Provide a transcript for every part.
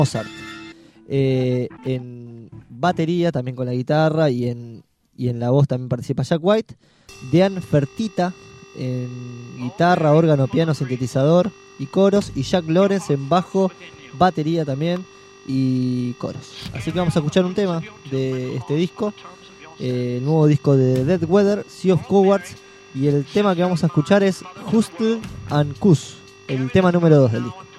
Mozart. En batería, también con la guitarra, y en la voz también participa Jack White. Dean Fertita en guitarra, órgano, piano, sintetizador y coros. Y Jack Lawrence en bajo, batería también y coros. Así que vamos a escuchar un tema de este disco, el nuevo disco de Dead Weather, Sea of Cowards. Y el tema que vamos a escuchar es Hustle and Kuss, el tema número 2 del disco.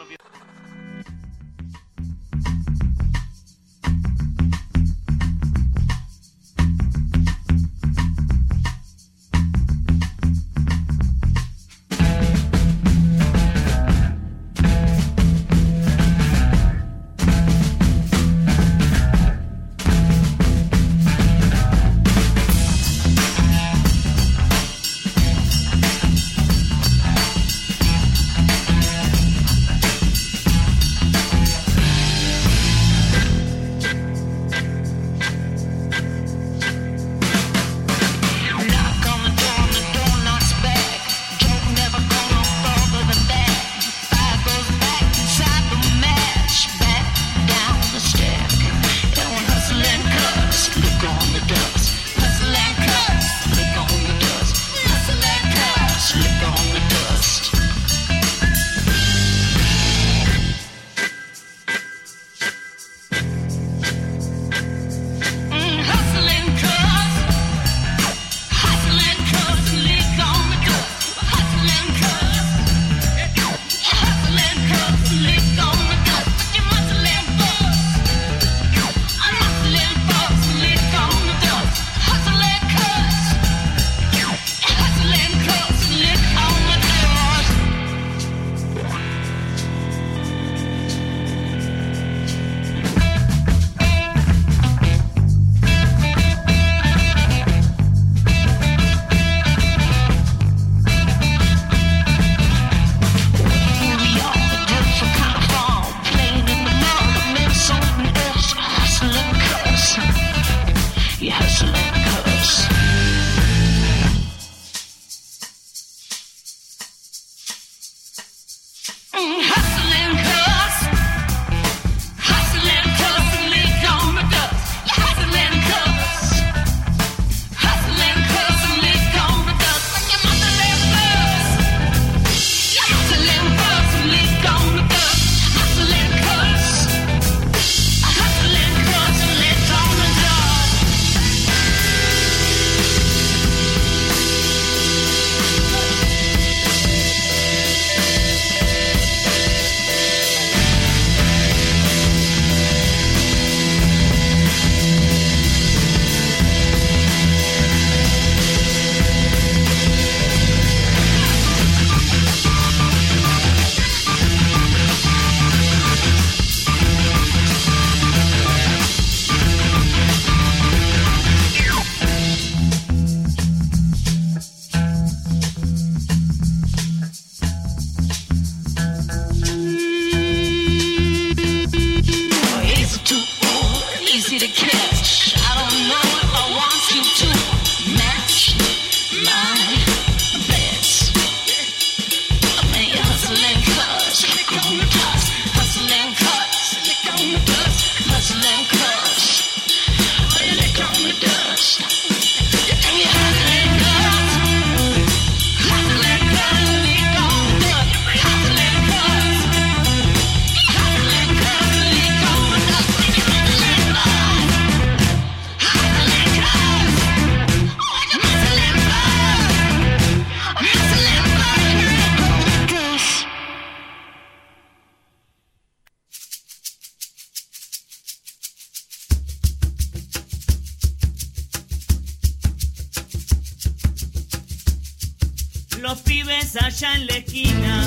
Los pibes allá en la esquina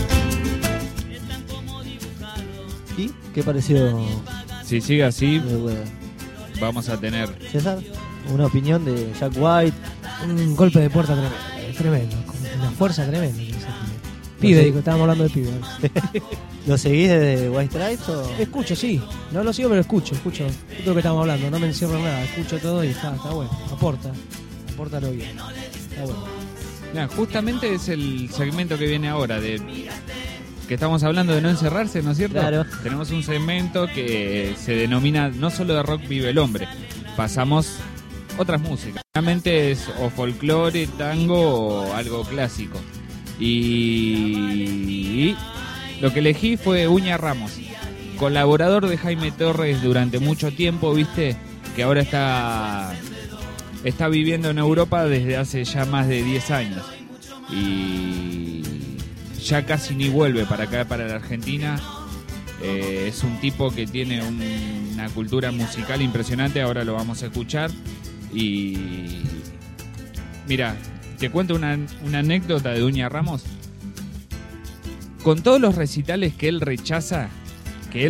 están como dibujados. ¿Y qué pareció? Si sigue así, Bueno, vamos a tener... César, una opinión de Jack White. Un golpe de puerta tremendo, con una fuerza tremenda. Pibe, digo, estábamos hablando de pibe. ¿Lo seguís desde White Stripes o...? Escucho, sí. No lo sigo, pero escucho todo lo que estamos hablando. No me encierro en nada. Escucho todo y está bueno. Aporta lo bien. Está bueno. Mirá, justamente es el segmento que viene ahora de que estamos hablando de no encerrarse, ¿no es cierto? Claro. Tenemos un segmento que se denomina No solo de rock vive el hombre. Pasamos otras músicas. Realmente es o folclore, tango o algo clásico. Y lo que elegí fue Uña Ramos, colaborador de Jaime Torres durante mucho tiempo, viste, que ahora está viviendo en Europa desde hace ya más de 10 años. Y ya casi ni vuelve para acá, para la Argentina. Es un tipo que tiene una cultura musical impresionante, ahora lo vamos a escuchar. Y mira, te cuento una anécdota de Uña Ramos. Con todos los recitales que él rechaza, que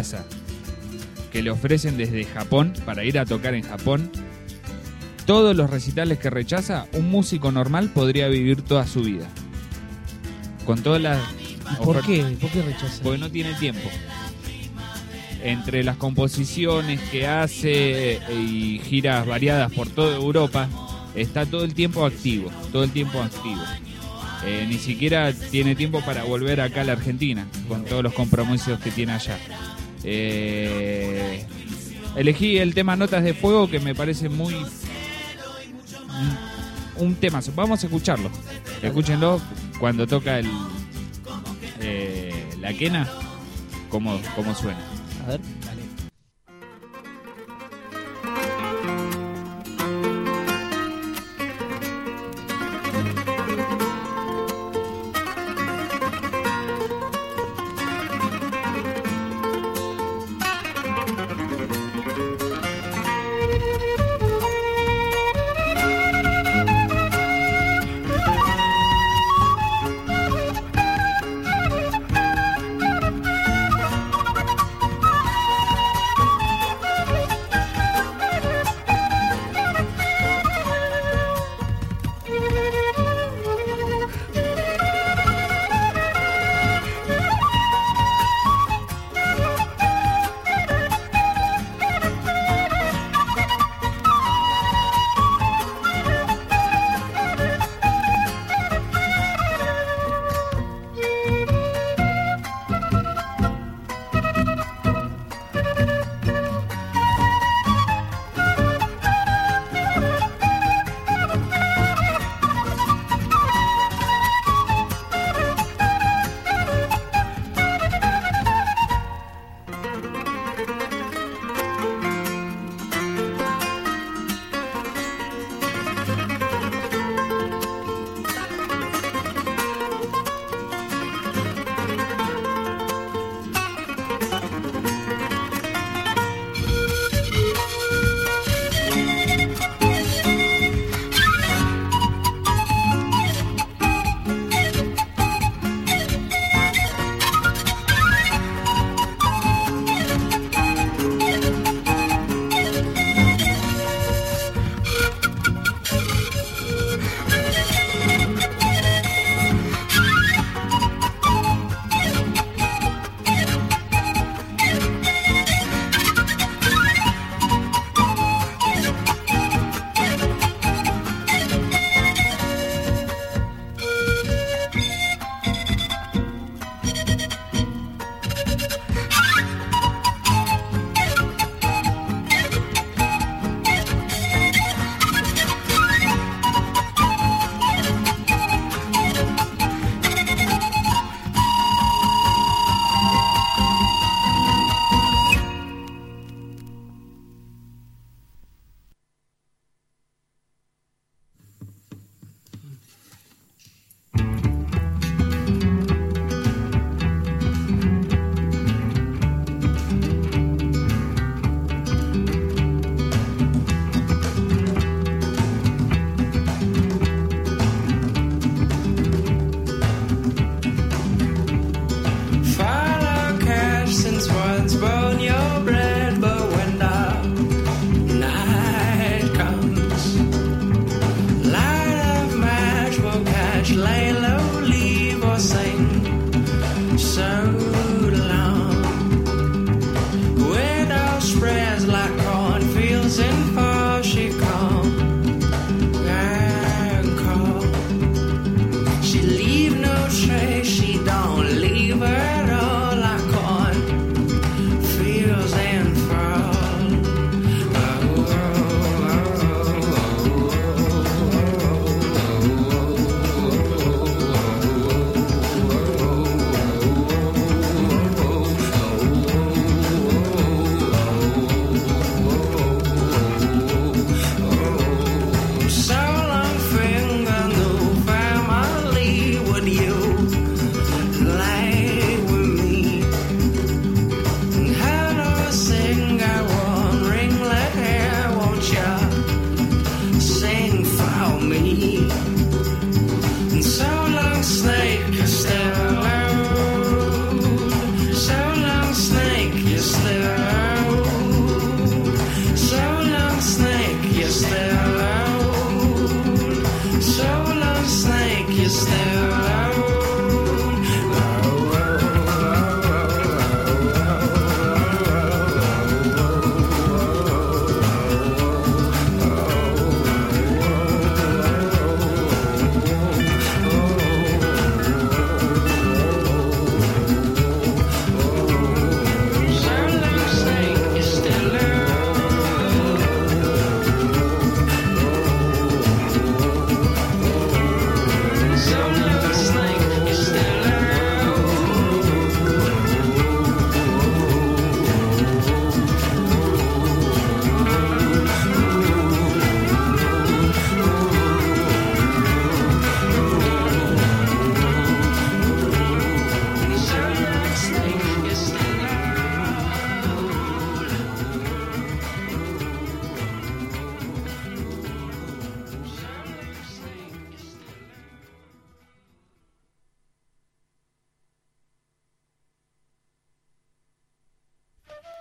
le ofrecen desde Japón para ir a tocar en Japón, todos los recitales que rechaza, un músico normal podría vivir toda su vida. Con todas las... ¿Por qué? ¿Por qué rechaza? Porque no tiene tiempo. Entre las composiciones que hace y giras variadas por toda Europa, está todo el tiempo activo. Ni siquiera tiene tiempo para volver acá a la Argentina, con todos los compromisos que tiene allá. Elegí el tema Notas de Fuego, que me parece muy... un temazo. Vamos a escucharlo. Escúchenlo cuando toca la quena, cómo suena. A ver.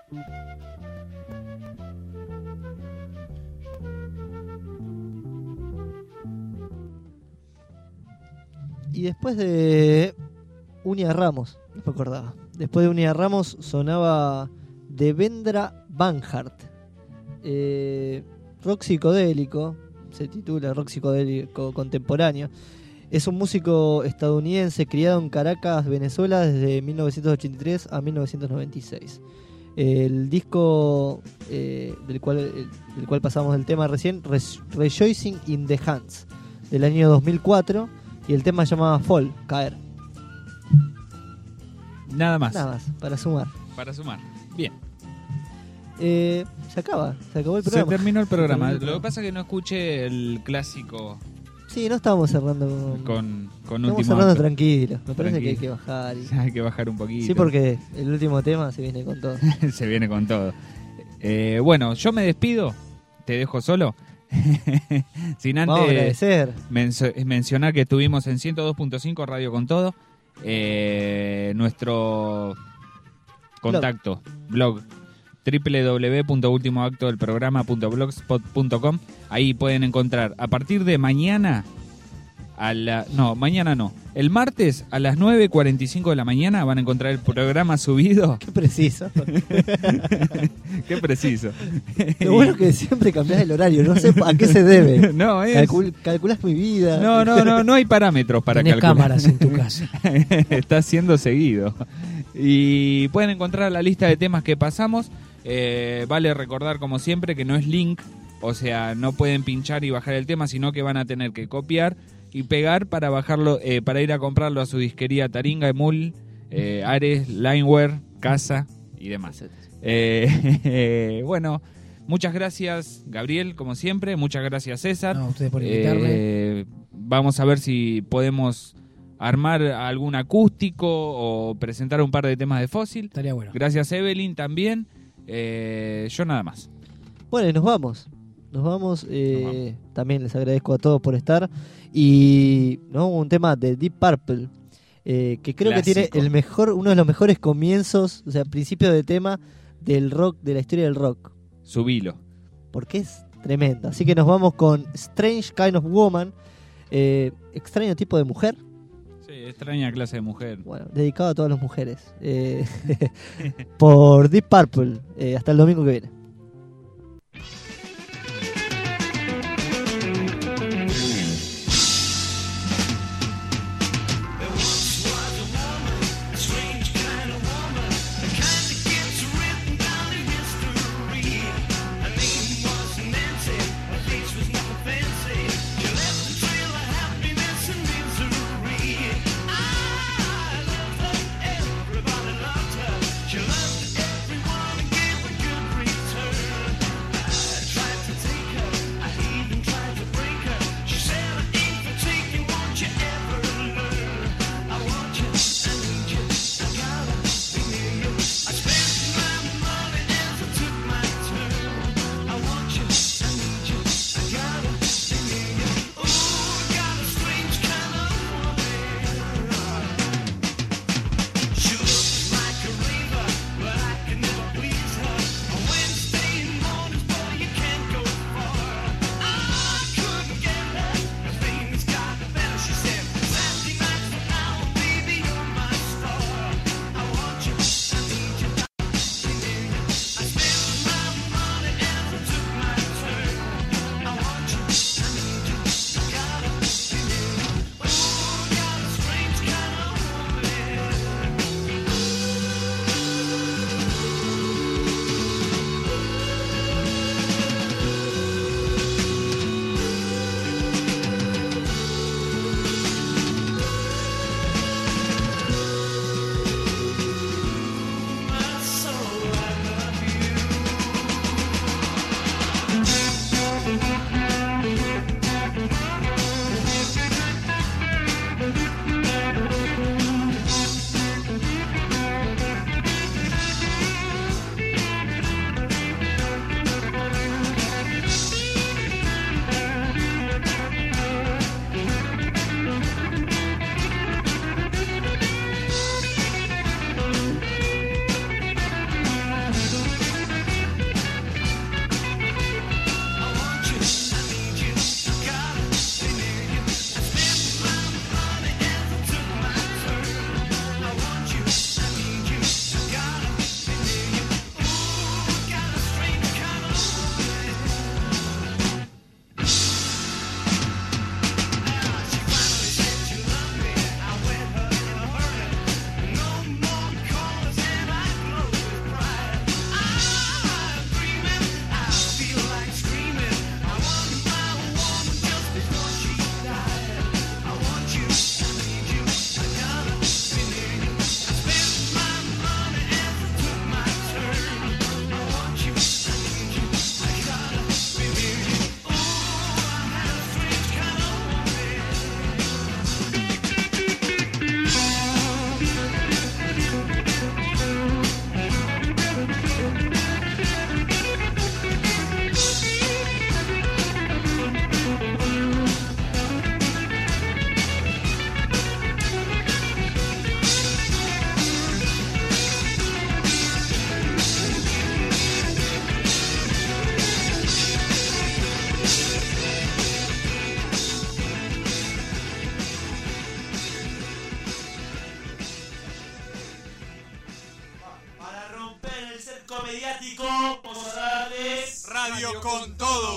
Y después de Unia Ramos, no me acordaba. Después de Unia Ramos sonaba Devendra Banhart. Rock psicodélico, se titula Rock psicodélico contemporáneo. Es un músico estadounidense criado en Caracas, Venezuela, desde 1983 a 1996. El disco del cual pasamos el tema recién, Rejoicing in the Hands, del año 2004, y el tema se llamaba Fall, caer. Nada más. Nada más, para sumar. Para sumar. Bien. Se acabó el Se programa. terminó el programa. Lo que pasa es que no escuché el clásico Sí, no estábamos cerrando con Estamos último cerrando acto. tranquilo. Me parece que hay Tranquilo. que bajar. Hay que bajar un poquito. Sí, porque el último tema se viene con todo. Se viene con todo. Bueno, yo me despido. Te dejo solo. Sin Vamos a antes agradecer. mencionar que estuvimos en 102.5 Radio con Todo. Nuestro contacto, blog www.ultimoactodelprograma.blogspot.com. Ahí pueden encontrar a partir de mañana el martes a las 9:45 de la mañana van a encontrar el programa subido. Qué preciso. Qué preciso. Lo bueno es que siempre cambiás el horario. No sé a qué se debe. No, es... Calculás mi vida. No hay parámetros para Tenés calcular. cámaras en tu casa. Está siendo seguido. Y pueden encontrar la lista de temas que pasamos. Vale recordar, como siempre, que no es link. O sea, no pueden pinchar y bajar el tema, sino que van a tener que copiar y pegar para bajarlo, para ir a comprarlo a su disquería Taringa, Emul, Ares, Lineware, Casa y demás. Bueno, muchas gracias, Gabriel, como siempre. Muchas gracias, César. No, a ustedes por invitarme. Vamos a ver si podemos armar algún acústico o presentar un par de temas de Fósil. Estaría bueno. Gracias, Evelyn, también. Yo nada más. Bueno, y nos vamos. También les agradezco a todos por estar. Y un tema de Deep Purple, que creo Clásico. que tiene uno de los mejores comienzos, o sea, principio de tema del rock, de la historia del rock. Subilo. Porque es tremendo. Así que nos vamos con Strange Kind of Woman, extraño tipo de mujer. Sí, extraña clase de mujer. Bueno, dedicado a todas las mujeres. Por Deep Purple. Hasta el domingo que viene. She loved everyone and gave a good return. mediático, vamos a darles Radio con todo.